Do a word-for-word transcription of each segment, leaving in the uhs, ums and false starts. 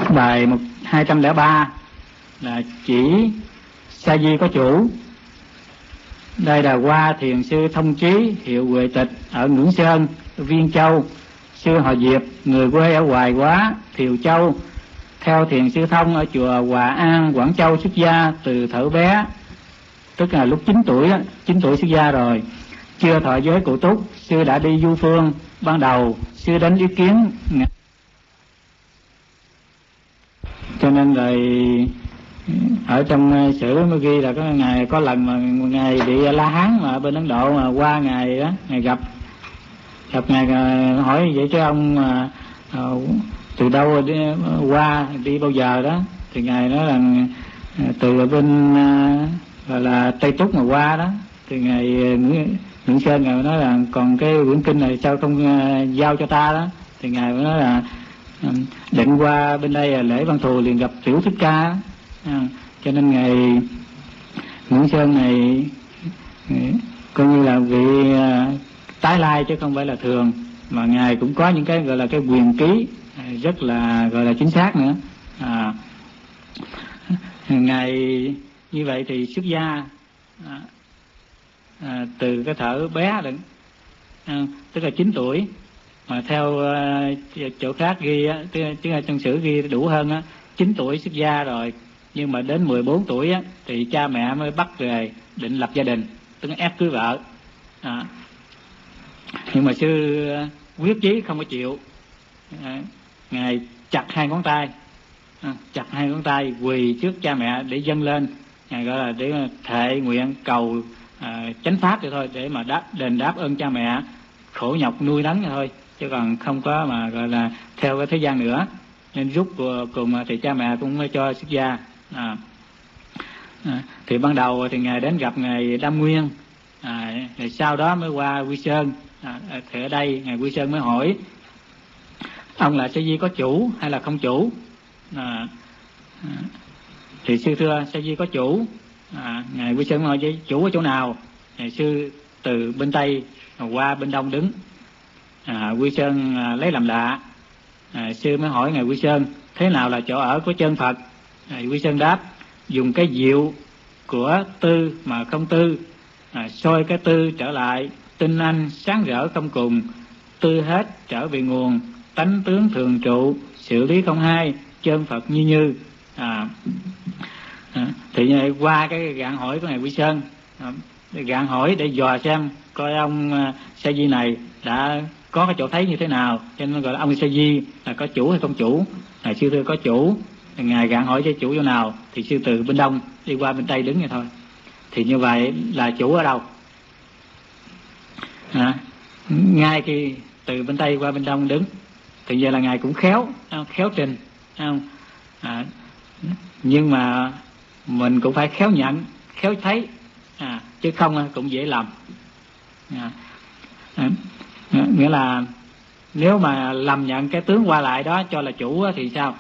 Bài hai trăm lẻ ba là chỉ sa di có chủ. Đây là Hoa thiền sư Thông Trí, hiệu Huệ Tịch ở Ngưỡng Sơn, Viên Châu. Sư họ Diệp, người quê ở Hoài Hóa, Thiều Châu. Theo thiền sư Thông ở chùa Hòa An, Quảng Châu xuất gia từ thuở bé, tức là lúc chín tuổi đó, chín tuổi xuất gia rồi. Chưa thọ giới cụ túc, sư đã đi du phương. Ban đầu sư đến ý kiến, cho nên rồi ở trong sử mới ghi là có ngày có lần mà ngài bị La Hán mà bên Ấn Độ mà qua ngày đó, ngài gặp gặp ngài hỏi vậy chứ ông mà uh, từ đâu đi, qua đi bao giờ đó, thì ngài nói là từ bên uh, gọi là Tây Túc mà qua đó. Thì ngài Nguyễn Sơn ngài nói là còn cái quyển kinh này sao không uh, giao cho ta đó. Thì ngài mới nói là uh, định qua bên đây lễ Văn Thù liền gặp Tiểu Thích Ca. À, cho nên ngài Nguyễn Sơn này coi như là vị uh, tái lai chứ không phải là thường, mà ngài cũng có những cái gọi là cái quyền ký rất là gọi là chính xác nữa. À, ngài như vậy thì xuất gia à, à, từ cái thở bé đừng à, tức là chín tuổi, mà theo uh, chỗ khác ghi á, chứ trong sử ghi đủ hơn á, chín tuổi xuất gia rồi, nhưng mà đến mười bốn tuổi á, thì cha mẹ mới bắt về định lập gia đình, tức là ép cưới vợ. À, nhưng mà sư quyết chí không có chịu. À, ngài chặt hai ngón tay, à, chặt hai ngón tay quỳ trước cha mẹ để dâng lên, ngài gọi là để thệ nguyện cầu à, chánh pháp vậy thôi, để mà đáp đền đáp ơn cha mẹ khổ nhọc nuôi nấng thôi, chứ còn không có mà gọi là theo cái thế gian nữa. Nên rút cùng thì cha mẹ cũng mới cho xuất gia. À, à, thì ban đầu thì ngài đến gặp ngài Đam Nguyên, à, rồi sau đó mới qua Quy Sơn. À, thì ở đây ngài Quy Sơn mới hỏi ông là sa di có chủ hay là không chủ. À, à, thì sư thưa sa di có chủ. À, ngài Quy Sơn hỏi với chủ ở chỗ nào. Ngài sư từ bên Tây qua bên Đông đứng. À, Quy Sơn à, lấy làm lạ. À, sư mới hỏi ngài Quy Sơn thế nào là chỗ ở của chân Phật. Ngài Quy Sơn đáp dùng cái diệu của tư mà không tư, à, soi cái tư trở lại tinh anh sáng rỡ không cùng, tư hết trở về nguồn, tánh tướng thường trụ, xử lý không hai, chân Phật như như. À, à, thì qua cái gạn hỏi của ngài Quy Sơn, à, gạn hỏi để dò xem coi ông uh, sa di này đã có cái chỗ thấy như thế nào, cho nên gọi là ông sa di là có chủ hay không chủ. Ngài sư thưa có chủ. Ngài gạn hỏi cho chủ chỗ nào, thì sư từ bên Đông đi qua bên Tây đứng vậy thôi. Thì như vậy là chủ ở đâu? À, ngay khi từ bên Tây qua bên Đông đứng, thì giờ là ngài cũng khéo, khéo trình, không? À, nhưng mà mình cũng phải khéo nhận, khéo thấy, à, chứ không cũng dễ lầm. À, à, nghĩa là nếu mà lầm nhận cái tướng qua lại đó cho là chủ thì sao?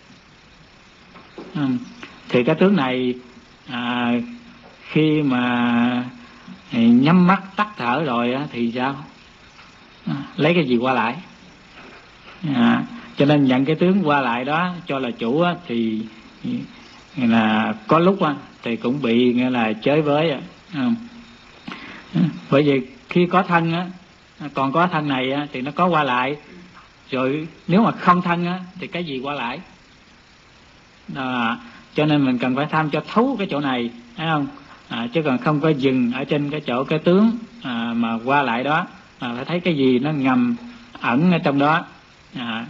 À, thì cái tướng này à, khi mà nhắm mắt tắt thở rồi thì sao? À, lấy cái gì qua lại? À, cho nên nhận cái tướng qua lại đó cho là chủ thì là có lúc thì cũng bị nghĩa là chới với. À, bởi vì khi có thân á, còn có thân này thì nó có qua lại, rồi nếu mà không thân á thì cái gì qua lại? À, cho nên mình cần phải tham cho thấu cái chỗ này, thấy không? À, chứ còn không có dừng ở trên cái chỗ cái tướng à, mà qua lại đó, à, phải thấy cái gì nó ngầm ẩn ở trong đó. À,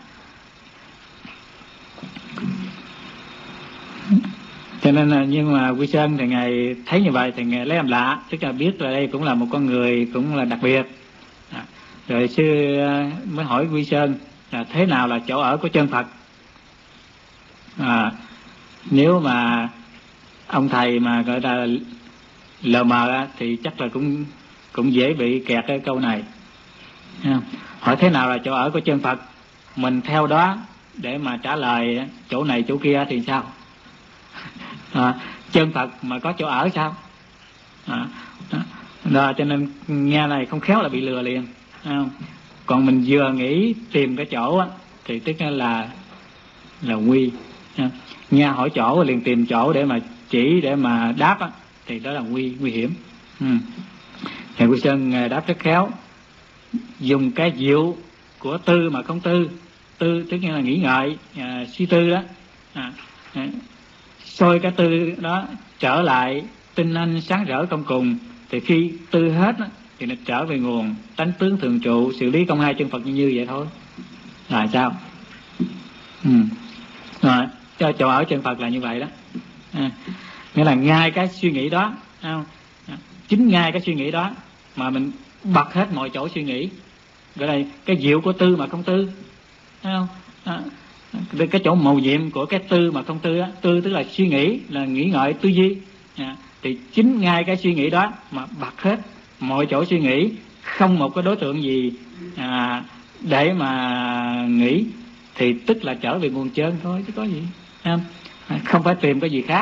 cho nên nhưng mà Quy Sơn thì ngài thấy như vậy thì ngài lấy làm lạ, tức là biết là đây cũng là một con người cũng là đặc biệt. À, rồi sư mới hỏi Quy Sơn là thế nào là chỗ ở của chân Phật. À, nếu mà ông thầy mà gọi là lờ mờ thì chắc là cũng cũng dễ bị kẹt cái câu này. À, hỏi thế nào là chỗ ở của chân Phật, mình theo đó để mà trả lời chỗ này chỗ kia thì sao? À, chân Phật mà có chỗ ở sao? À, đó. Đó, cho nên nghe này không khéo là bị lừa liền. À, còn mình vừa nghĩ tìm cái chỗ á, thì tức là là nguy. Nghe hỏi chỗ liền tìm chỗ để mà chỉ, để mà đáp á, thì đó là nguy nguy hiểm. Ừ. Thầy Quy Sơn đáp rất khéo, dùng cái diệu của tư mà không tư. Tư tức là nghĩ ngợi, à, suy tư đó, à, à, soi cái tư đó trở lại tinh anh sáng rỡ công cùng. Thì khi tư hết á, thì nó trở về nguồn tánh tướng thường trụ, xử lý công hai chân Phật như, như vậy thôi. Là sao? Ừ. Rồi, cho chỗ ở chân Phật là như vậy đó. À, nghĩa là ngay cái suy nghĩ đó, không? À, chính ngay cái suy nghĩ đó mà mình bật hết mọi chỗ suy nghĩ, gọi là cái diệu của tư mà không tư, thấy không? À, cái chỗ màu nhiệm của cái tư mà không tư á, tư tức là suy nghĩ, là nghĩ ngợi tư duy. À, thì chính ngay cái suy nghĩ đó mà bật hết mọi chỗ suy nghĩ, không một cái đối tượng gì à, để mà nghĩ, thì tức là trở về nguồn chân thôi chứ có gì, không? À, không phải tìm cái gì khác.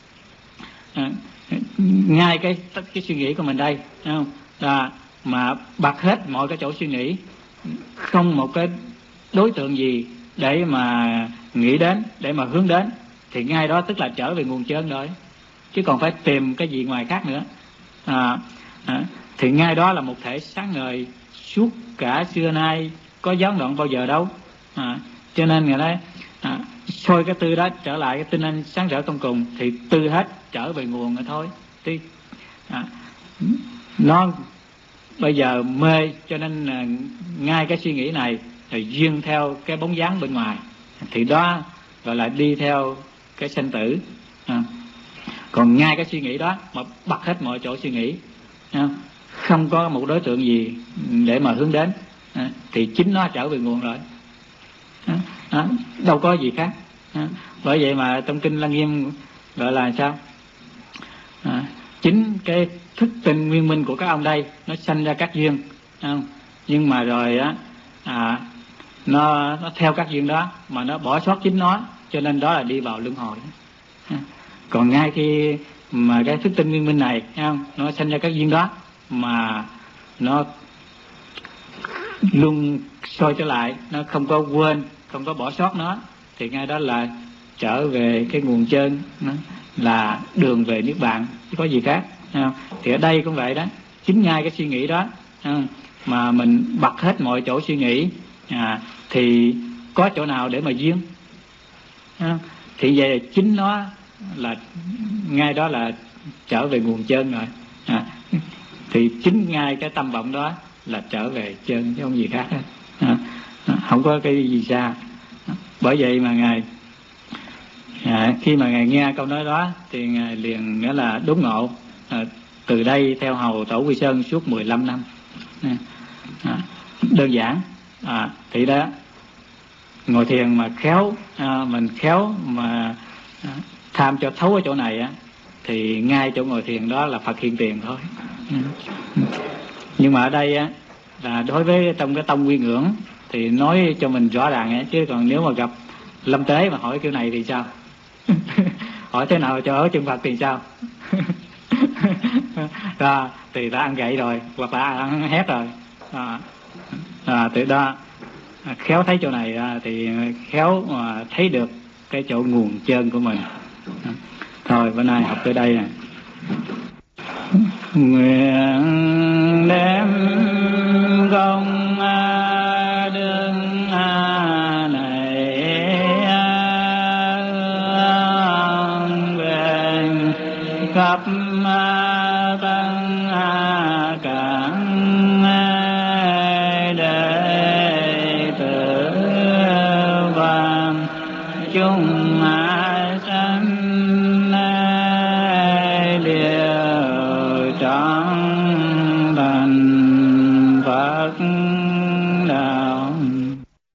À, ngay cái cái suy nghĩ của mình đây, không? À, mà bật hết mọi cái chỗ suy nghĩ, không một cái đối tượng gì để mà nghĩ đến, để mà hướng đến, thì ngay đó tức là trở về nguồn chân rồi, chứ còn phải tìm cái gì ngoài khác nữa. À, à, thì ngay đó là một thể sáng ngời suốt cả xưa nay, có gián đoạn bao giờ đâu. À, cho nên người nói à, soi cái tư đó trở lại cái tinh anh sáng rỡ công cùng, thì tư hết trở về nguồn rồi thôi. Thì à, nó bây giờ mê, cho nên à, ngay cái suy nghĩ này thì duyên theo cái bóng dáng bên ngoài, thì đó gọi là đi theo cái sanh tử. À, còn ngay cái suy nghĩ đó mà bật hết mọi chỗ suy nghĩ, à, không có một đối tượng gì để mà hướng đến, à, thì chính nó trở về nguồn rồi. À, à, đâu có gì khác. À, bởi vậy mà trong kinh Lăng Nghiêm gọi là sao? À, chính cái thức tình nguyên minh của các ông đây nó sanh ra các duyên, à, nhưng mà rồi á à, nó nó theo các duyên đó mà nó bỏ sót chính nó, cho nên đó là đi vào luân hồi. À, còn ngay khi mà cái thức tinh nguyên minh này, không, nó sanh ra các duyên đó mà nó luôn soi trở lại, nó không có quên, không có bỏ sót nó, thì ngay đó là trở về cái nguồn chân, nó là đường về niết bàn, chứ có gì khác. Không? Thì ở đây cũng vậy đó, chính ngay cái suy nghĩ đó, không, mà mình bật hết mọi chỗ suy nghĩ, à, thì có chỗ nào để mà duyên, không? Thì về chính nó là ngay đó là trở về nguồn chân rồi. À, thì chính ngay cái tâm vọng đó là trở về chân, chứ không gì khác hết. À, không có cái gì xa. Bởi vậy mà ngài à, khi mà ngài nghe câu nói đó thì ngài liền nghĩa là đốn ngộ, à, từ đây theo hầu tổ Quy Sơn suốt mười lăm năm. À, đơn giản. À, thì đó ngồi thiền mà khéo, à, mình khéo mà à, tham cho thấu ở chỗ này á, thì ngay chỗ ngồi thiền đó là Phật hiện tiền thôi. Nhưng mà ở đây á là đối với trong cái tông Quy Ngưỡng thì nói cho mình rõ ràng á, chứ còn nếu mà gặp lâm tế mà hỏi kiểu này thì sao? Hỏi thế nào cho ở chân Phật thì sao? Đó, thì ta ăn gậy rồi, hoặc ta ăn hét rồi. À, à, từ đó khéo thấy chỗ này à, thì khéo mà thấy được cái chỗ nguồn chân của mình. À, thôi bữa nay học tới đây nè. Nguyện đem công đương này về khắp tăng cảng đệ tử và chúng